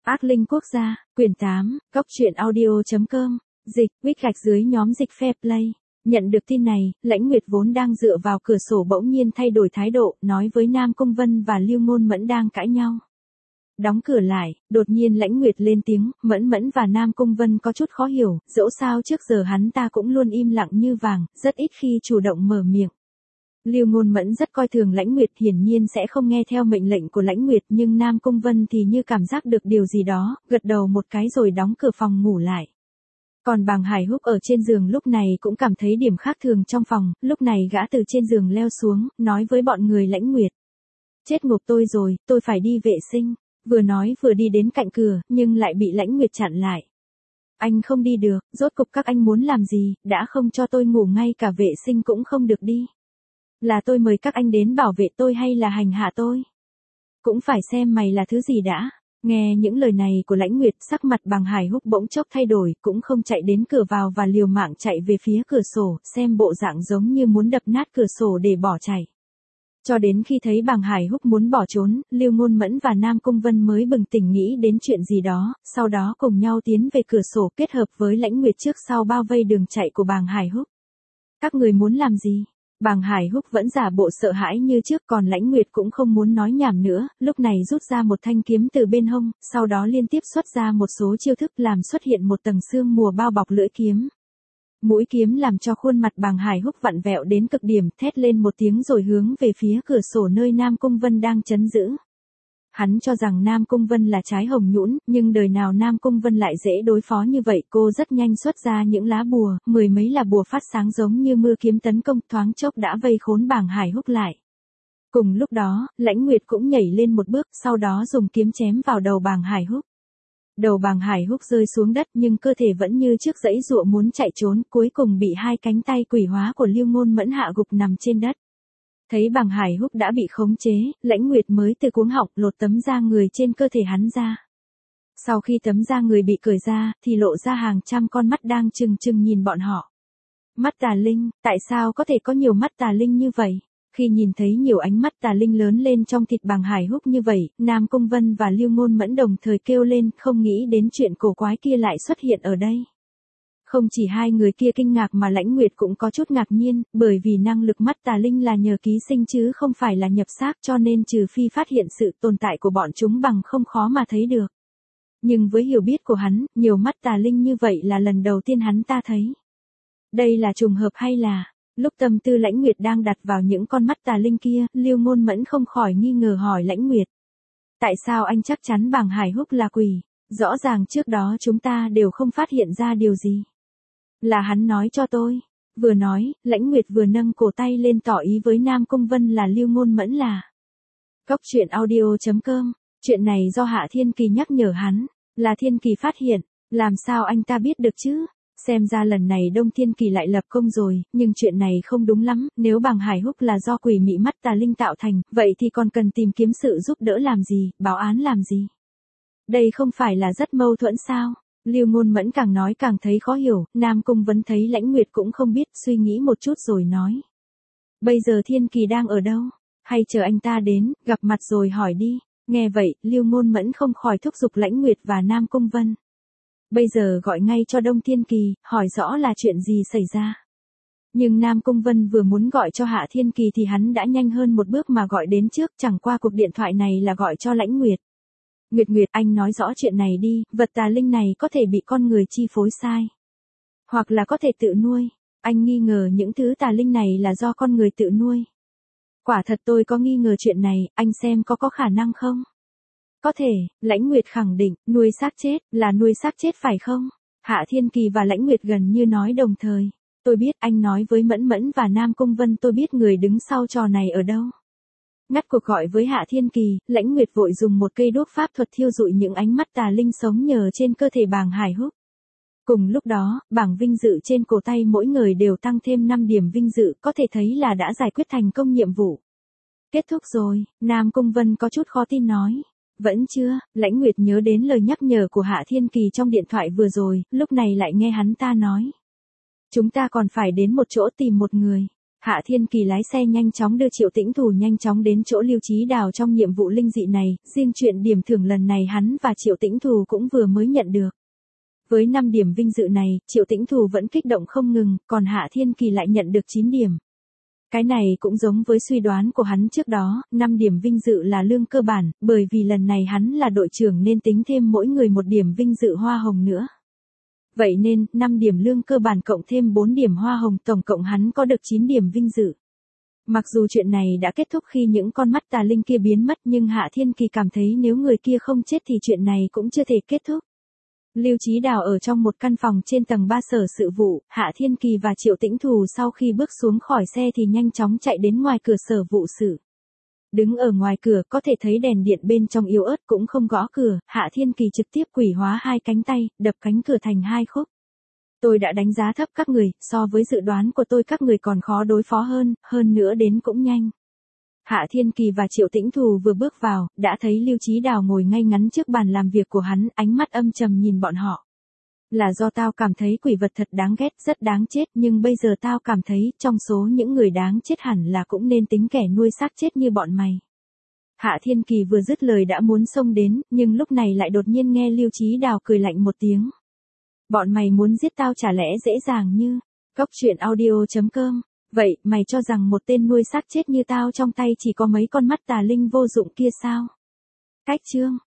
Ác Linh Quốc gia, quyển 8, Góc truyện audio.com, dịch, _ nhóm dịch fair play. Nhận được tin này, Lãnh Nguyệt vốn đang dựa vào cửa sổ bỗng nhiên thay đổi thái độ, nói với Nam Cung Vân và Lưu Ngôn Mẫn đang cãi nhau. Đóng cửa lại, đột nhiên Lãnh Nguyệt lên tiếng, Mẫn và Nam Cung Vân có chút khó hiểu, dẫu sao trước giờ hắn ta cũng luôn im lặng như vàng, rất ít khi chủ động mở miệng. Lưu Ngôn Mẫn rất coi thường Lãnh Nguyệt, hiển nhiên sẽ không nghe theo mệnh lệnh của Lãnh Nguyệt, nhưng Nam Cung Vân thì như cảm giác được điều gì đó, gật đầu một cái rồi đóng cửa phòng ngủ lại. Còn Bàng Hải Húc ở trên giường lúc này cũng cảm thấy điểm khác thường trong phòng, lúc này gã từ trên giường leo xuống, nói với bọn người Lãnh Nguyệt. Chết ngộp tôi rồi, tôi phải đi vệ sinh. Vừa nói vừa đi đến cạnh cửa, nhưng lại bị Lãnh Nguyệt chặn lại. Anh không đi được, rốt cục các anh muốn làm gì, đã không cho tôi ngủ ngay cả vệ sinh cũng không được đi. Là tôi mời các anh đến bảo vệ tôi hay là hành hạ tôi? Cũng phải xem mày là thứ gì đã. Nghe những lời này của Lãnh Nguyệt, sắc mặt Bàng Hải Húc bỗng chốc thay đổi, cũng không chạy đến cửa vào và liều mạng chạy về phía cửa sổ, xem bộ dạng giống như muốn đập nát cửa sổ để bỏ chạy. Cho đến khi thấy Bàng Hải Húc muốn bỏ trốn, Lưu Ngôn Mẫn và Nam Cung Vân mới bừng tỉnh nghĩ đến chuyện gì đó, sau đó cùng nhau tiến về cửa sổ kết hợp với Lãnh Nguyệt trước sau bao vây đường chạy của Bàng Hải Húc. Các người muốn làm gì? Bàng Hải Húc vẫn giả bộ sợ hãi như trước, còn Lãnh Nguyệt cũng không muốn nói nhảm nữa, lúc này rút ra một thanh kiếm từ bên hông, sau đó liên tiếp xuất ra một số chiêu thức làm xuất hiện một tầng sương mù bao bọc lưỡi kiếm. Mũi kiếm làm cho khuôn mặt Bàng Hải Húc vặn vẹo đến cực điểm, thét lên một tiếng rồi hướng về phía cửa sổ nơi Nam Cung Vân đang trấn giữ. Hắn cho rằng Nam Cung Vân là trái hồng nhũn, nhưng đời nào Nam Cung Vân lại dễ đối phó như vậy, cô rất nhanh xuất ra những lá bùa, mười mấy là bùa phát sáng giống như mưa kiếm tấn công, thoáng chốc đã vây khốn Bàng Hải Húc lại. Cùng lúc đó, Lãnh Nguyệt cũng nhảy lên một bước, sau đó dùng kiếm chém vào đầu Bàng Hải Húc. Đầu Bàng Hải Húc rơi xuống đất nhưng cơ thể vẫn như trước giãy giụa muốn chạy trốn, cuối cùng bị hai cánh tay quỷ hóa của Lưu Ngôn Mẫn hạ gục nằm trên đất. Thấy Bàng Hải Húc đã bị khống chế, Lãnh Nguyệt mới từ cuống họng lột tấm da người trên cơ thể hắn ra. Sau khi tấm da người bị cởi ra, thì lộ ra hàng trăm con mắt đang trừng trừng nhìn bọn họ. Mắt tà linh, tại sao có thể có nhiều mắt tà linh như vậy? Khi nhìn thấy nhiều ánh mắt tà linh lớn lên trong thịt Bàng Hải Húc như vậy, Nam Cung Vân và Lưu Ngôn Mẫn đồng thời kêu lên, không nghĩ đến chuyện cổ quái kia lại xuất hiện ở đây. Không chỉ hai người kia kinh ngạc mà Lãnh Nguyệt cũng có chút ngạc nhiên, bởi vì năng lực mắt tà linh là nhờ ký sinh chứ không phải là nhập xác, cho nên trừ phi phát hiện sự tồn tại của bọn chúng bằng không khó mà thấy được. Nhưng với hiểu biết của hắn, nhiều mắt tà linh như vậy là lần đầu tiên hắn ta thấy. Đây là trùng hợp hay là... Lúc tâm tư Lãnh Nguyệt đang đặt vào những con mắt tà linh kia, Lưu Ngôn Mẫn không khỏi nghi ngờ hỏi Lãnh Nguyệt. Tại sao anh chắc chắn Bàng Hải Húc là quỷ? Rõ ràng trước đó chúng ta đều không phát hiện ra điều gì. Là hắn nói cho tôi. Vừa nói, Lãnh Nguyệt vừa nâng cổ tay lên tỏ ý với Nam Cung Vân là Lưu Ngôn Mẫn là. Góc truyện audio.com, chuyện này do Hạ Thiên Kỳ nhắc nhở hắn, là Thiên Kỳ phát hiện, làm sao anh ta biết được chứ? Xem ra lần này Đông Thiên Kỳ lại lập công rồi, nhưng chuyện này không đúng lắm, nếu Bàng Hải Húc là do quỷ mị mắt tà linh tạo thành, vậy thì còn cần tìm kiếm sự giúp đỡ làm gì, báo án làm gì? Đây không phải là rất mâu thuẫn sao? Lưu Ngôn Mẫn càng nói càng thấy khó hiểu, Nam Cung Vân thấy Lãnh Nguyệt cũng không biết, suy nghĩ một chút rồi nói. Bây giờ Thiên Kỳ đang ở đâu? Hay chờ anh ta đến, gặp mặt rồi hỏi đi. Nghe vậy, Lưu Ngôn Mẫn không khỏi thúc giục Lãnh Nguyệt và Nam Cung Vân. Bây giờ gọi ngay cho Đông Thiên Kỳ, hỏi rõ là chuyện gì xảy ra. Nhưng Nam Cung Vân vừa muốn gọi cho Hạ Thiên Kỳ thì hắn đã nhanh hơn một bước mà gọi đến trước, chẳng qua cuộc điện thoại này là gọi cho Lãnh Nguyệt. Nguyệt, anh nói rõ chuyện này đi, vật tà linh này có thể bị con người chi phối sai. Hoặc là có thể tự nuôi. Anh nghi ngờ những thứ tà linh này là do con người tự nuôi. Quả thật tôi có nghi ngờ chuyện này, anh xem có khả năng không? Có thể, Lãnh Nguyệt khẳng định, nuôi xác chết, là nuôi xác chết phải không? Hạ Thiên Kỳ và Lãnh Nguyệt gần như nói đồng thời. Tôi biết, anh nói với Mẫn và Nam Cung Vân, tôi biết người đứng sau trò này ở đâu. Ngắt cuộc gọi với Hạ Thiên Kỳ, Lãnh Nguyệt vội dùng một cây đuốc pháp thuật thiêu dụi những ánh mắt tà linh sống nhờ trên cơ thể Bàng Hải Húc. Cùng lúc đó, bảng vinh dự trên cổ tay mỗi người đều tăng thêm 5 điểm vinh dự, có thể thấy là đã giải quyết thành công nhiệm vụ. Kết thúc rồi, Nam Cung Vân có chút khó tin nói. Vẫn chưa, Lãnh Nguyệt nhớ đến lời nhắc nhở của Hạ Thiên Kỳ trong điện thoại vừa rồi, lúc này lại nghe hắn ta nói. Chúng ta còn phải đến một chỗ tìm một người. Hạ Thiên Kỳ lái xe nhanh chóng đưa Triệu Tĩnh Thù nhanh chóng đến chỗ Lưu Chí Đào trong nhiệm vụ linh dị này, riêng chuyện điểm thưởng lần này hắn và Triệu Tĩnh Thù cũng vừa mới nhận được. Với 5 điểm vinh dự này, Triệu Tĩnh Thù vẫn kích động không ngừng, còn Hạ Thiên Kỳ lại nhận được 9 điểm. Cái này cũng giống với suy đoán của hắn trước đó, 5 điểm vinh dự là lương cơ bản, bởi vì lần này hắn là đội trưởng nên tính thêm mỗi người 1 điểm vinh dự hoa hồng nữa. Vậy nên, 5 điểm lương cơ bản cộng thêm 4 điểm hoa hồng tổng cộng hắn có được 9 điểm vinh dự. Mặc dù chuyện này đã kết thúc khi những con mắt tà linh kia biến mất nhưng Hạ Thiên Kỳ cảm thấy nếu người kia không chết thì chuyện này cũng chưa thể kết thúc. Lưu Chí Đào ở trong một căn phòng trên tầng 3 sở sự vụ, Hạ Thiên Kỳ và Triệu Tĩnh Thù sau khi bước xuống khỏi xe thì nhanh chóng chạy đến ngoài cửa sở vụ sự. Đứng ở ngoài cửa có thể thấy đèn điện bên trong yếu ớt cũng không gõ cửa, Hạ Thiên Kỳ trực tiếp quỷ hóa 2 cánh tay, đập cánh cửa thành 2 khúc. Tôi đã đánh giá thấp các người, so với dự đoán của tôi các người còn khó đối phó hơn nữa đến cũng nhanh. Hạ Thiên Kỳ và Triệu Tĩnh Thù vừa bước vào, đã thấy Lưu Chí Đào ngồi ngay ngắn trước bàn làm việc của hắn, ánh mắt âm trầm nhìn bọn họ. Là do tao cảm thấy quỷ vật thật đáng ghét, rất đáng chết, nhưng bây giờ tao cảm thấy, trong số những người đáng chết hẳn là cũng nên tính kẻ nuôi xác chết như bọn mày. Hạ Thiên Kỳ vừa dứt lời đã muốn xông đến, nhưng lúc này lại đột nhiên nghe Lưu Chí Đào cười lạnh một tiếng. Bọn mày muốn giết tao chả lẽ dễ dàng như, Cóc Truyện Audio.com. Vậy, mày cho rằng một tên nuôi xác chết như tao trong tay chỉ có mấy con mắt tà linh vô dụng kia sao? Cách chương